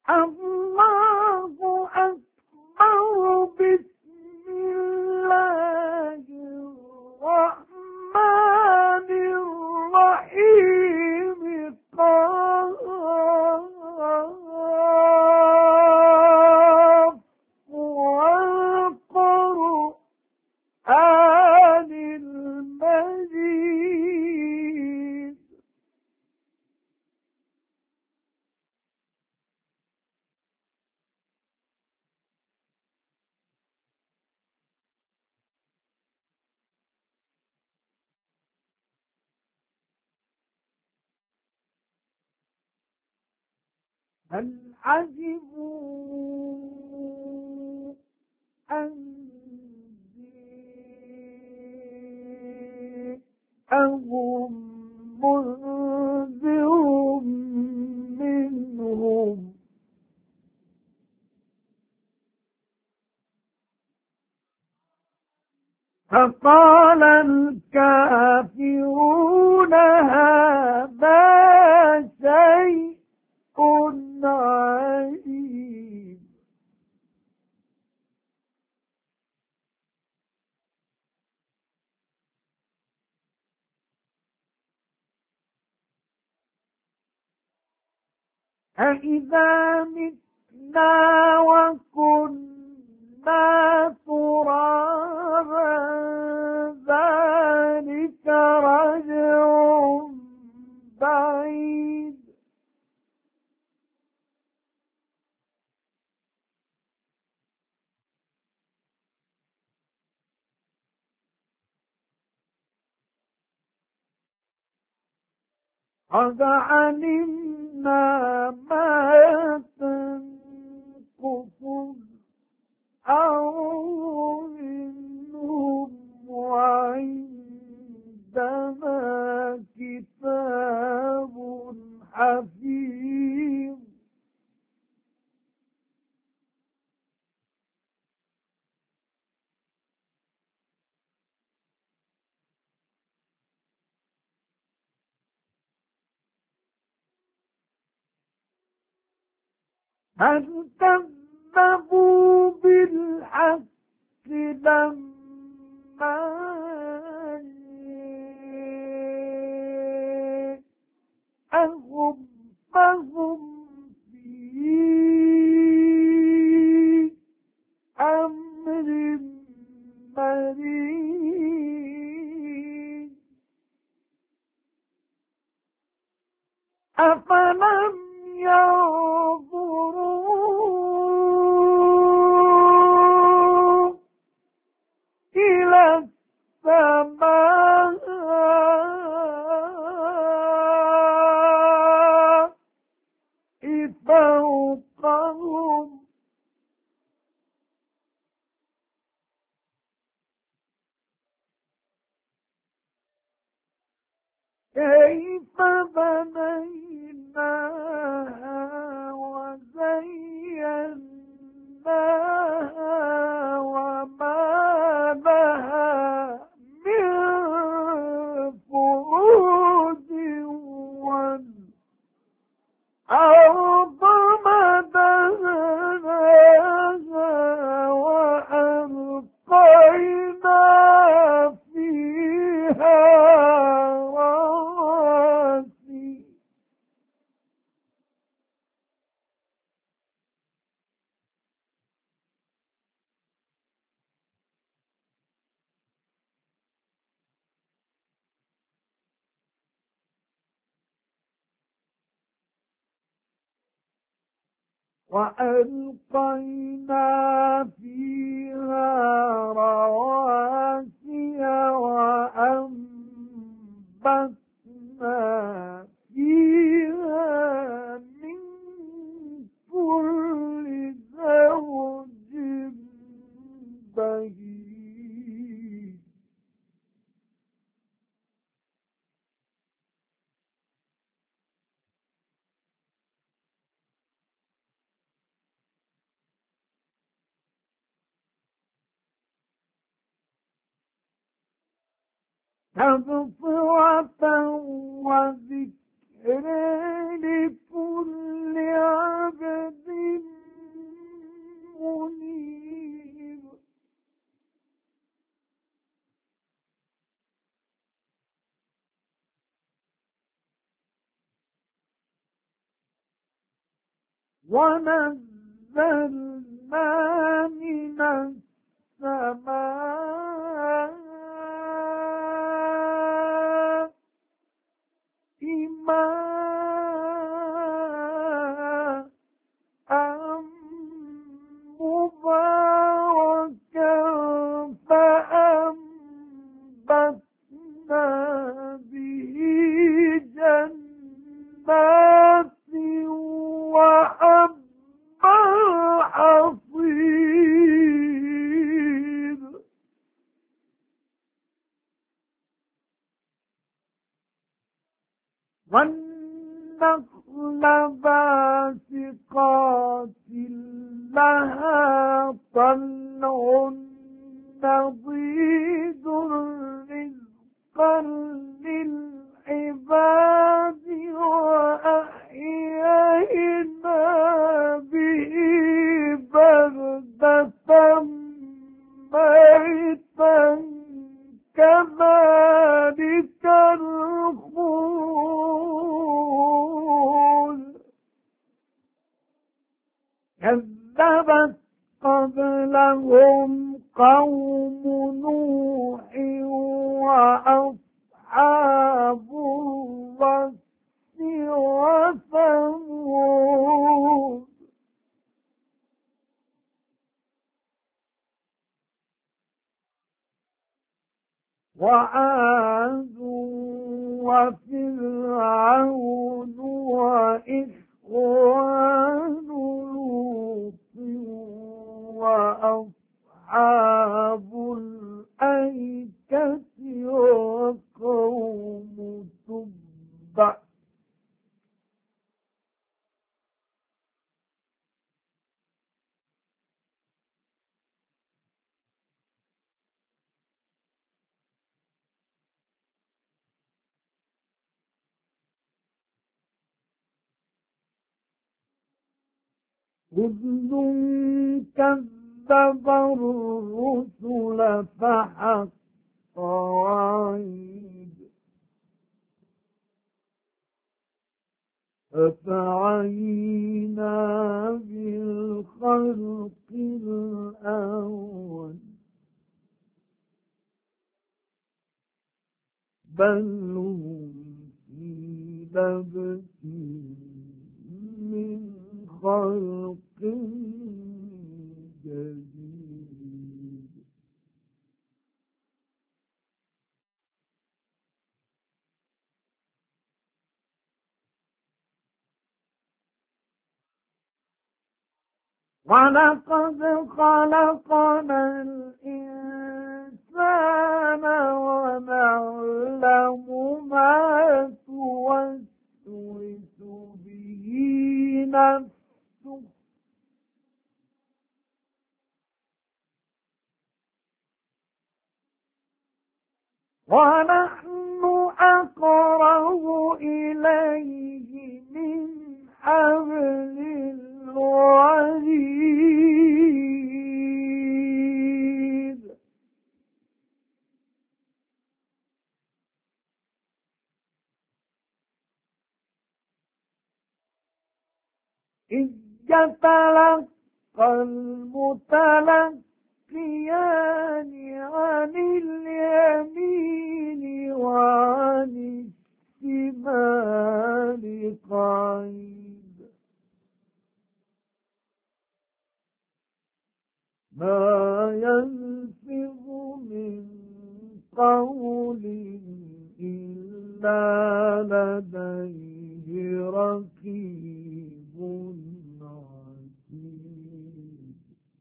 الله أكبر. بسم الله الرحمن الرحيم. قاف والقرآن المجيد. بل عجبوا أن جاءهم منذر منهم فقال الكافرون هذا شيء عجيب. أإذا متنا وكنا ترابا ذلك رجع بعيد. قد علمنا ما تنقص الأرض منهم وعندنا كتاب حفيظ. بل كذبوا بالحق لما جاءهم فهم في أمر مريض. أفلم ينظروا إلى السماء فوقهم كيف بنيناها وزيناها وما لها من فروج والأرض مددناها وألقينا فيها رواسي. وألقينا فيها رواسي وأنبتنا فيها من كل زوج بهيج. تبصرة وذكر لكل عبد ونزلنا من السماء ماء مباركا فأنبتنا به جنات وحب الحصيد والنخل باسقات لها طلع نضيد رزقا للعباد وأحيينا به بلدة ميتا كذلك الخروج كذبت قبلهم قوم نوح وأصحاب الرس وثمود وعاد وفرعون وإخوان لوط وأصحاب الأيكة وقوم تبع كل كذب الرسل فحق وعيد أفعينا بالخلق الأول بل هم في لبس من خلق جديد ولقد خلقنا الإنسان ونعلم ما توسوس به نفسه ونحن أقرب إليه من حبل الوريد إذ يتلقى المتلقيان عن اليمين وعن الشمال قعيد ما يلفظ من قول إلا لديه رقيب عتيد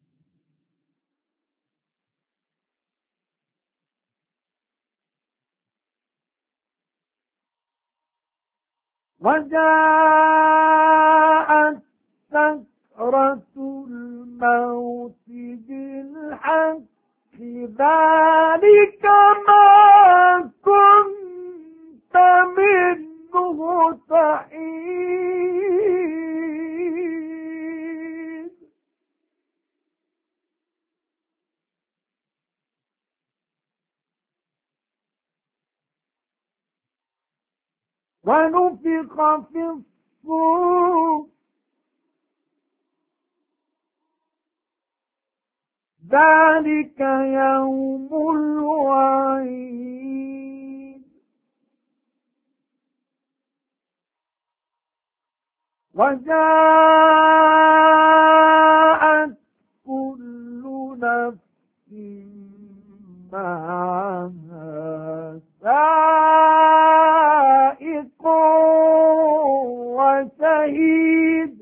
وجاءت سكرة الموت بالحق ذلك ما كنت منه تحيد ونفخ في الصور ذلك يوم الوعيد. وجاءت كل نفس معها سائق وشهيد.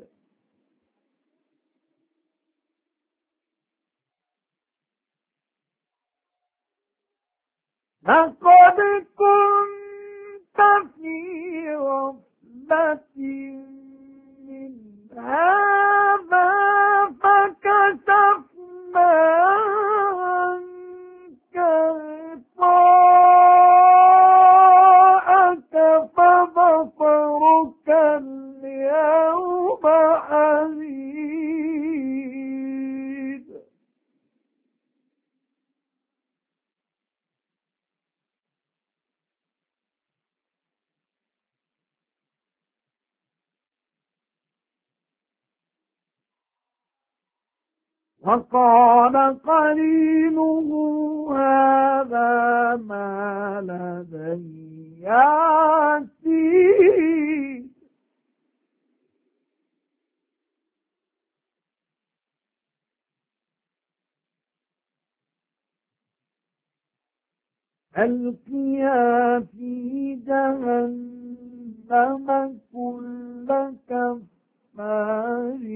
لقد كنت في غفلة من هذا فكشفنا عنك غطاءك فبصرك اليوم حديد. وقال قرينه هذا ما لدي عتيد. ألقيا في جهنم كل كفار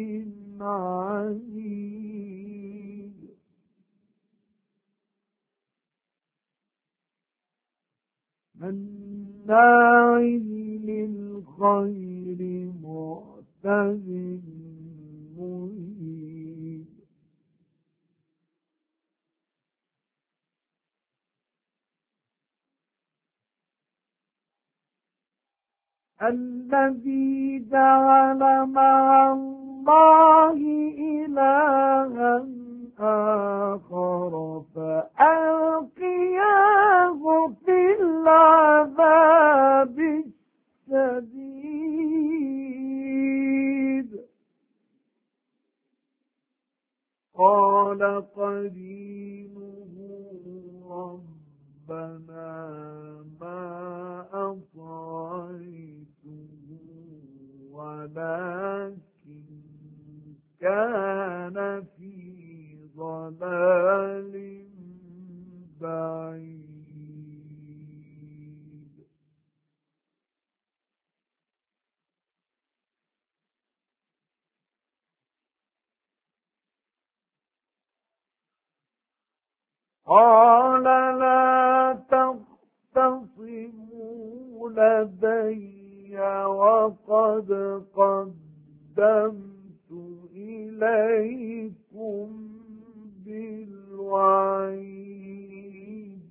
عنيد. مناع للخير معتد مريب. الذي جعل مع الله إلها آخر فألقياه في العذاب الشديد. قال قرينه ربنا ما أطغيته ولكن كان في ضلال بعيد. قال لا تختصموا لدي وقد قدمت إليكم بالوعيد.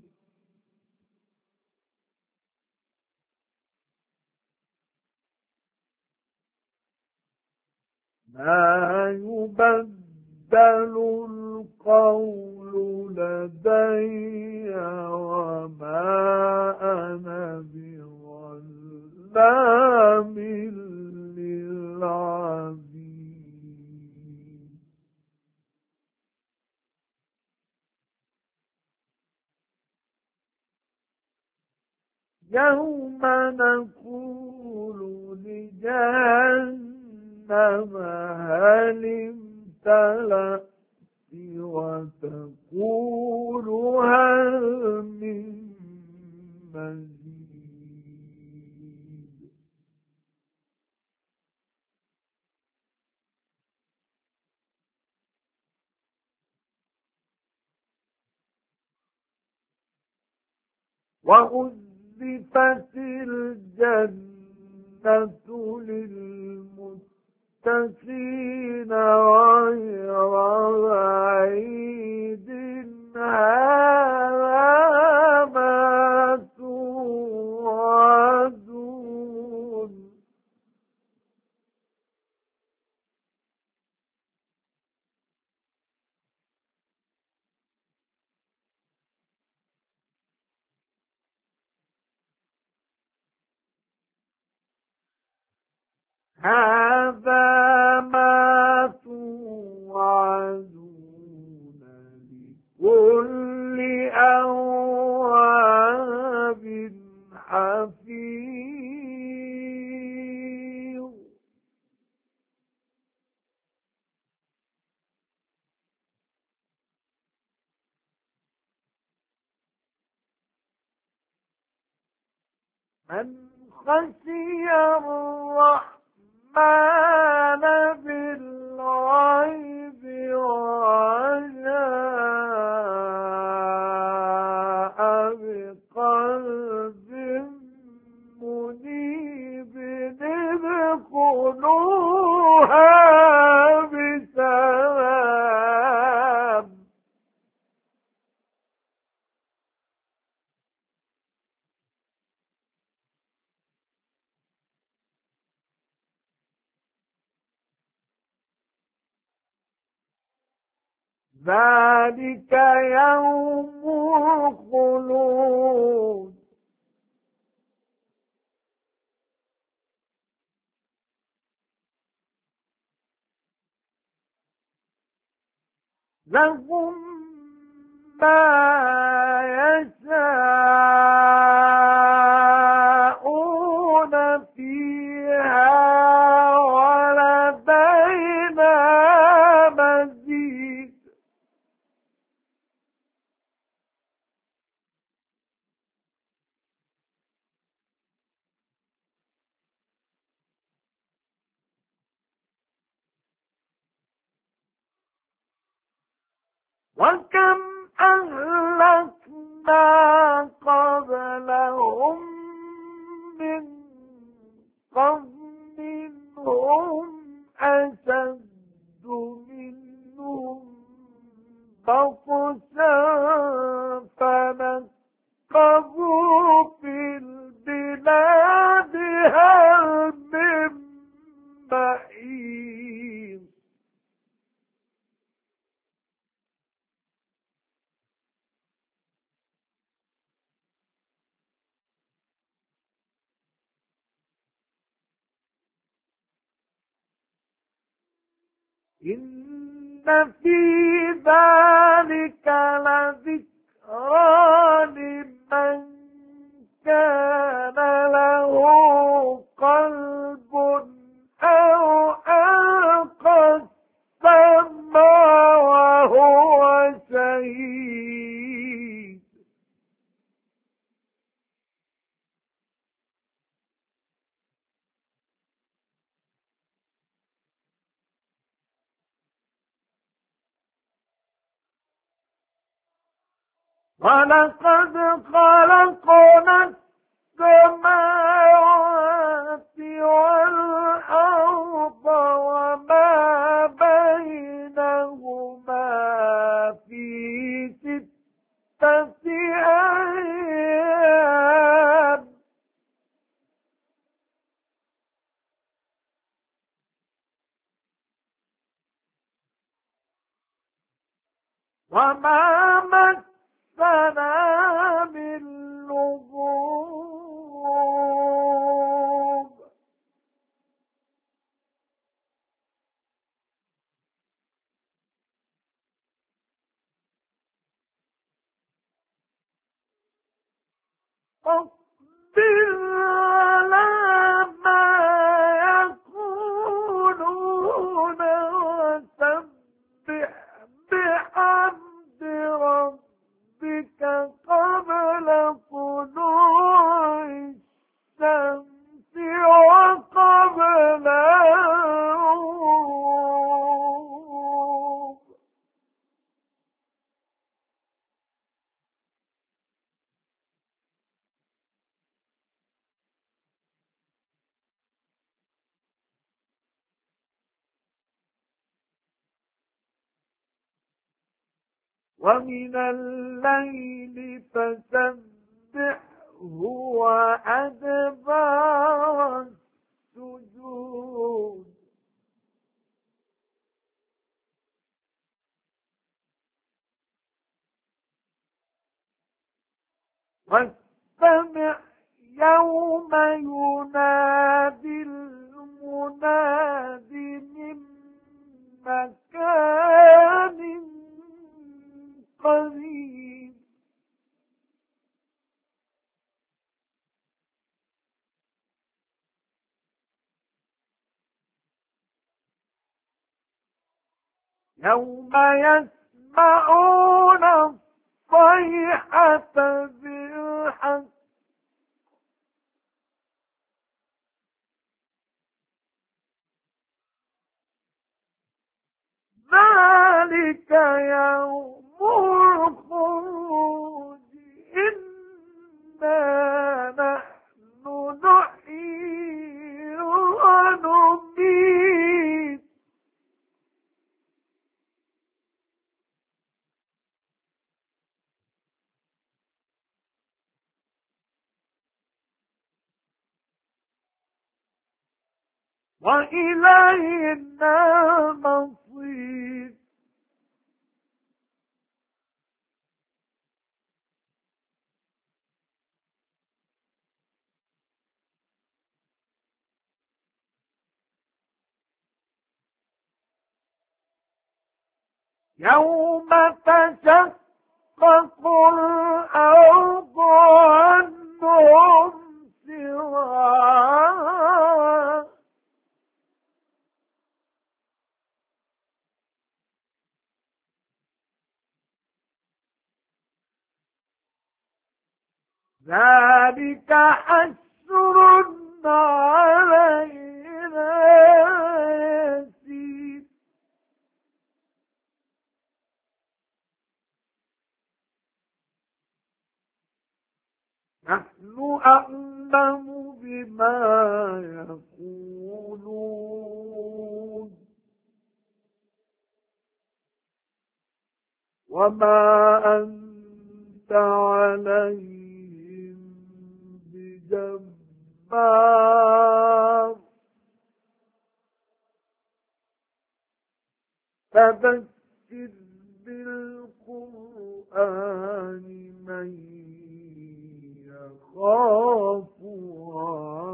ما يبدل القول لدي وما أنا بظلام للعبيد. يوم نقول لجهنم هل امتلأت وتقول هل من مزيد. وأزلفت الجنة للمتقين غير بعيد هذا ما توعدون. هذا ما توعدون من خشي الرحمن بالغيب وجاء بقلب منيب ادخلوها بسلام. ذلك يوم الخلود. لهم ما يشاءون فيها ولدينا مزيد. وكم أهلكنا قبلهم من قرن هم أشد منهم بطشا فنقبوا في البلاد هل من محيص. إن في ذلك لذكرى لمن كان له قلب أو ألقى السمع وهو شهيد. ولقد خلقنا السماوات والأرض وما بينهما في 6 أيام. وما مسنا من لغوب. فاصبر على ما يقولون وسبح بحمد ربك قبل طلوع الشمس وقبل الغروب. ومن الليل فسبحه وأدبار السجود. واستمع يوم ينادي المناد من مكان قريب. يوم يسمعون الصيحة بالحق ذلك يوم الخروج إنا نحن نحيي ونميت وإلينا المصير يوم تشقق الأرض عنهم سراعا ذلك حشر علينا يسير نحن أعلم بما يقولون وما أنت عليهم بجبار فذكر بالقرآن من يخاف وعيد